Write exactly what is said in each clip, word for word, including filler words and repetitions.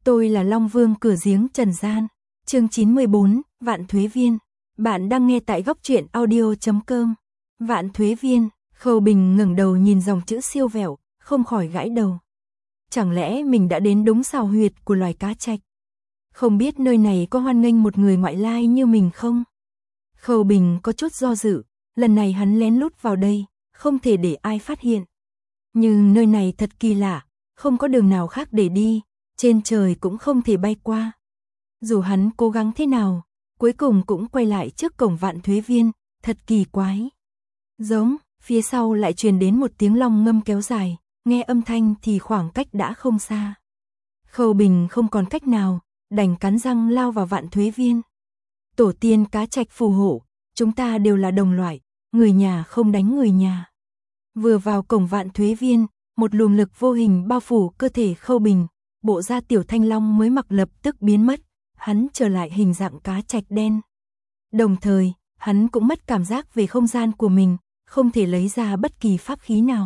Tôi là Long Vương cửa giếng trần gian. Chương chín mươi bốn, Vạn Thuế Viên. Bạn đang nghe tại góc truyện audio chấm com. Vạn Thuế Viên, Khâu Bình ngẩng đầu nhìn dòng chữ siêu vẹo, không khỏi gãi đầu. Chẳng lẽ mình đã đến đúng xào huyệt của loài cá trạch? Không biết nơi này có hoan nghênh một người ngoại lai như mình không? Khâu Bình có chút do dự, lần này hắn lén lút vào đây, không thể để ai phát hiện. Nhưng nơi này thật kỳ lạ, không có đường nào khác để đi, trên trời cũng không thể bay qua. Dù hắn cố gắng thế nào, cuối cùng cũng quay lại trước cổng Vạn Thuế Viên, thật kỳ quái. Giống, phía sau lại truyền đến một tiếng long ngâm kéo dài, nghe âm thanh thì khoảng cách đã không xa. Khâu Bình không còn cách nào, đành cắn răng lao vào Vạn Thuế Viên. Tổ tiên cá trạch phù hộ, chúng ta đều là đồng loại, người nhà không đánh người nhà. Vừa vào cổng Vạn Thuế Viên, một luồng lực vô hình bao phủ cơ thể Khâu Bình, bộ da tiểu thanh long mới mặc lập tức biến mất, hắn trở lại hình dạng cá trạch đen. Đồng thời, hắn cũng mất cảm giác về không gian của mình, không thể lấy ra bất kỳ pháp khí nào.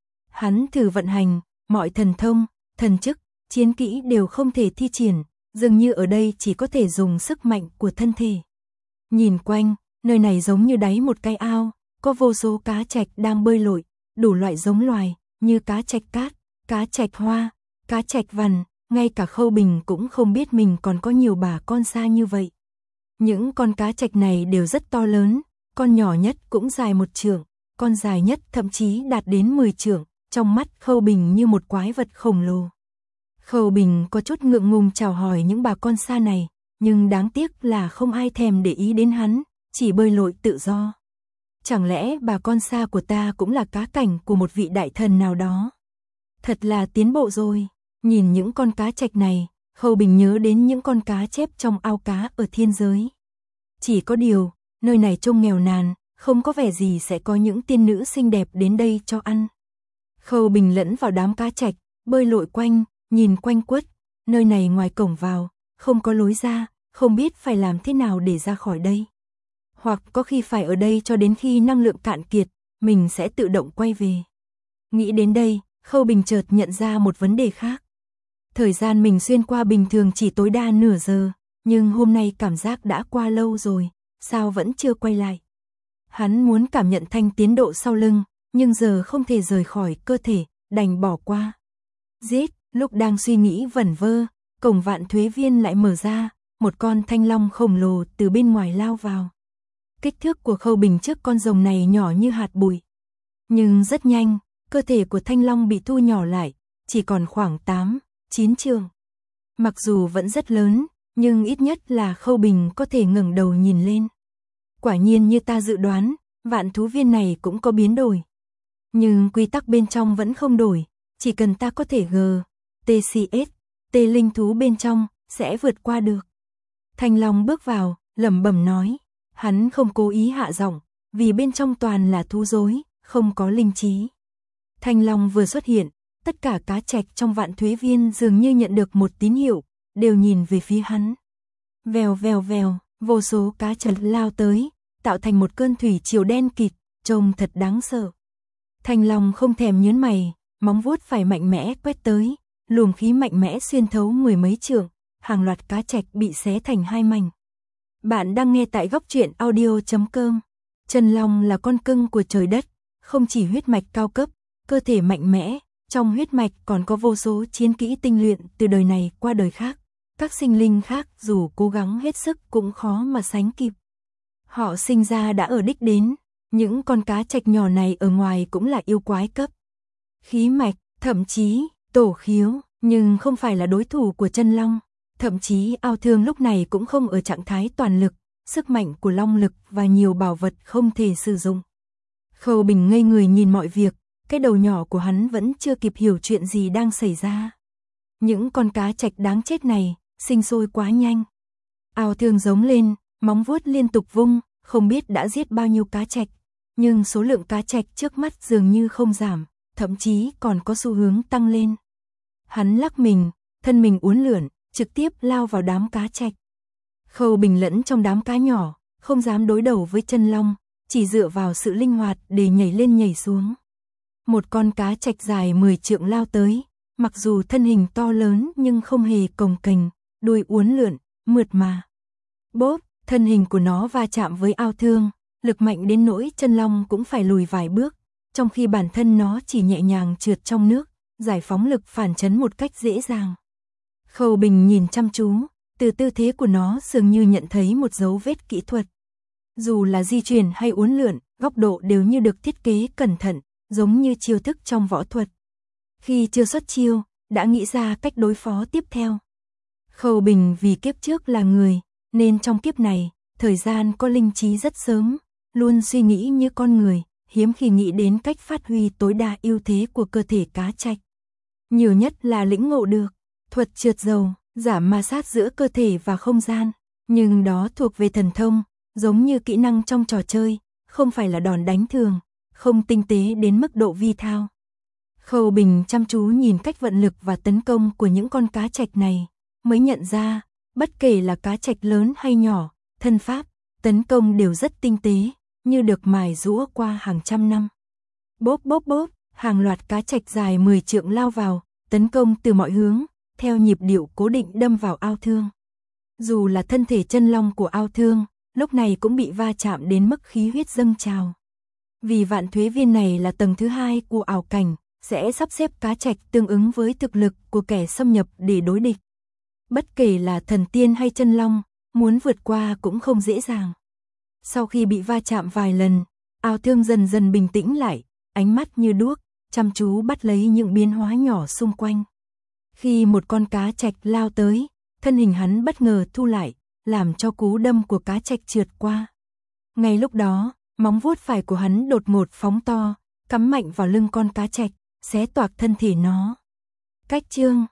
Hắn thử vận hành, mọi thần thông, thần chức, chiến kỹ đều không thể thi triển, dường như ở đây chỉ có thể dùng sức mạnh của thân thể. Nhìn quanh, nơi này giống như đáy một cái ao, có vô số cá trạch đang bơi lội, đủ loại giống loài, như cá trạch cát, cá trạch hoa, cá trạch vằn, ngay cả Khâu Bình cũng không biết mình còn có nhiều bà con xa như vậy. Những con cá trạch này đều rất to lớn, con nhỏ nhất cũng dài một trượng, con dài nhất thậm chí đạt đến mười trượng, trong mắt Khâu Bình như một quái vật khổng lồ. Khâu Bình có chút ngượng ngùng chào hỏi những bà con xa này, nhưng đáng tiếc là không ai thèm để ý đến hắn, chỉ bơi lội tự do. Chẳng lẽ bà con xa của ta cũng là cá cảnh của một vị đại thần nào đó? Thật là tiến bộ rồi. Nhìn những con cá trạch này, Khâu Bình nhớ đến những con cá chép trong ao cá ở thiên giới. Chỉ có điều, nơi này trông nghèo nàn, không có vẻ gì sẽ có những tiên nữ xinh đẹp đến đây cho ăn. Khâu Bình lẫn vào đám cá trạch, bơi lội quanh, nhìn quanh quất, nơi này ngoài cổng vào, không có lối ra, không biết phải làm thế nào để ra khỏi đây. Hoặc có khi phải ở đây cho đến khi năng lượng cạn kiệt, mình sẽ tự động quay về. Nghĩ đến đây, Khâu Bình chợt nhận ra một vấn đề khác. Thời gian mình xuyên qua bình thường chỉ tối đa nửa giờ, nhưng hôm nay cảm giác đã qua lâu rồi, sao vẫn chưa quay lại. Hắn muốn cảm nhận thanh tiến độ sau lưng, nhưng giờ không thể rời khỏi cơ thể, đành bỏ qua. Giết, lúc đang suy nghĩ vẩn vơ, cổng Vạn Thuế Viên lại mở ra, một con thanh long khổng lồ từ bên ngoài lao vào. Kích thước của Khâu Bình trước con rồng này nhỏ như hạt bụi. Nhưng rất nhanh, cơ thể của thanh long bị thu nhỏ lại, chỉ còn khoảng tám, chín trượng. Mặc dù vẫn rất lớn, nhưng ít nhất là Khâu Bình có thể ngẩng đầu nhìn lên. Quả nhiên như ta dự đoán, Vạn Thú Viên này cũng có biến đổi. Nhưng quy tắc bên trong vẫn không đổi, chỉ cần ta có thể G, tê xê ét, T linh thú bên trong, sẽ vượt qua được. Thanh long bước vào, lẩm bẩm nói, hắn không cố ý hạ giọng, vì bên trong toàn là thú rối, không có linh trí. Thanh long vừa xuất hiện, tất cả cá trạch trong Vạn Thuế Viên dường như nhận được một tín hiệu, đều nhìn về phía hắn. Vèo vèo vèo, vô số cá trạch lao tới, tạo thành một cơn thủy triều đen kịt, trông thật đáng sợ. Thanh long không thèm nhớn mày, móng vuốt phải mạnh mẽ quét tới, luồng khí mạnh mẽ xuyên thấu mười mấy trượng, hàng loạt cá trạch bị xé thành hai mảnh. Bạn đang nghe tại góc truyện audio chấm com. Chân long là con cưng của trời đất, không chỉ huyết mạch cao cấp, cơ thể mạnh mẽ, trong huyết mạch còn có vô số chiến kỹ tinh luyện từ đời này qua đời khác. Các sinh linh khác dù cố gắng hết sức cũng khó mà sánh kịp. Họ sinh ra đã ở đích đến, những con cá trạch nhỏ này ở ngoài cũng là yêu quái cấp. Khí mạch, thậm chí, tổ khiếu, nhưng không phải là đối thủ của chân long. Thậm chí ao thương lúc này cũng không ở trạng thái toàn lực, sức mạnh của long lực và nhiều bảo vật không thể sử dụng. Khâu Bình ngây người nhìn mọi việc, cái đầu nhỏ của hắn vẫn chưa kịp hiểu chuyện gì đang xảy ra. Những con cá trạch đáng chết này, sinh sôi quá nhanh. Ao thương giống lên, móng vuốt liên tục vung, không biết đã giết bao nhiêu cá trạch, nhưng số lượng cá trạch trước mắt dường như không giảm, thậm chí còn có xu hướng tăng lên. Hắn lắc mình, thân mình uốn lượn, trực tiếp lao vào đám cá trạch. Khâu Bình lẫn trong đám cá nhỏ, không dám đối đầu với chân long, chỉ dựa vào sự linh hoạt để nhảy lên nhảy xuống. Một con cá trạch dài mười trượng lao tới, mặc dù thân hình to lớn nhưng không hề cồng kềnh, đuôi uốn lượn, mượt mà. Bốp, thân hình của nó va chạm với ao thương, lực mạnh đến nỗi chân long cũng phải lùi vài bước, trong khi bản thân nó chỉ nhẹ nhàng trượt trong nước, giải phóng lực phản chấn một cách dễ dàng. Khâu Bình nhìn chăm chú, từ tư thế của nó dường như nhận thấy một dấu vết kỹ thuật. Dù là di chuyển hay uốn lượn, góc độ đều như được thiết kế cẩn thận, giống như chiêu thức trong võ thuật. Khi chưa xuất chiêu, đã nghĩ ra cách đối phó tiếp theo. Khâu Bình vì kiếp trước là người, nên trong kiếp này, thời gian có linh trí rất sớm, luôn suy nghĩ như con người, hiếm khi nghĩ đến cách phát huy tối đa ưu thế của cơ thể cá trạch. Nhiều nhất là lĩnh ngộ được thuật trượt dầu, giảm ma sát giữa cơ thể và không gian, nhưng đó thuộc về thần thông, giống như kỹ năng trong trò chơi, không phải là đòn đánh thường, không tinh tế đến mức độ vi thao. Khâu Bình chăm chú nhìn cách vận lực và tấn công của những con cá trạch này, mới nhận ra, bất kể là cá trạch lớn hay nhỏ, thân pháp, tấn công đều rất tinh tế, như được mài giũa qua hàng trăm năm. Bốp bốp bốp, hàng loạt cá trạch dài mười trượng lao vào, tấn công từ mọi hướng, theo nhịp điệu cố định đâm vào ao thương. Dù là thân thể chân long của ao thương, lúc này cũng bị va chạm đến mức khí huyết dâng trào. Vì vạn thuế viên này là tầng thứ hai của ảo cảnh, sẽ sắp xếp cá trạch tương ứng với thực lực của kẻ xâm nhập để đối địch. Bất kể là thần tiên hay chân long, muốn vượt qua cũng không dễ dàng. Sau khi bị va chạm vài lần, ao thương dần dần bình tĩnh lại, ánh mắt như đuốc, chăm chú bắt lấy những biến hóa nhỏ xung quanh. Khi một con cá trạch lao tới, thân hình hắn bất ngờ thu lại, làm cho cú đâm của cá trạch trượt qua. Ngay lúc đó, móng vuốt phải của hắn đột ngột phóng to, cắm mạnh vào lưng con cá trạch, xé toạc thân thể nó. Cách chương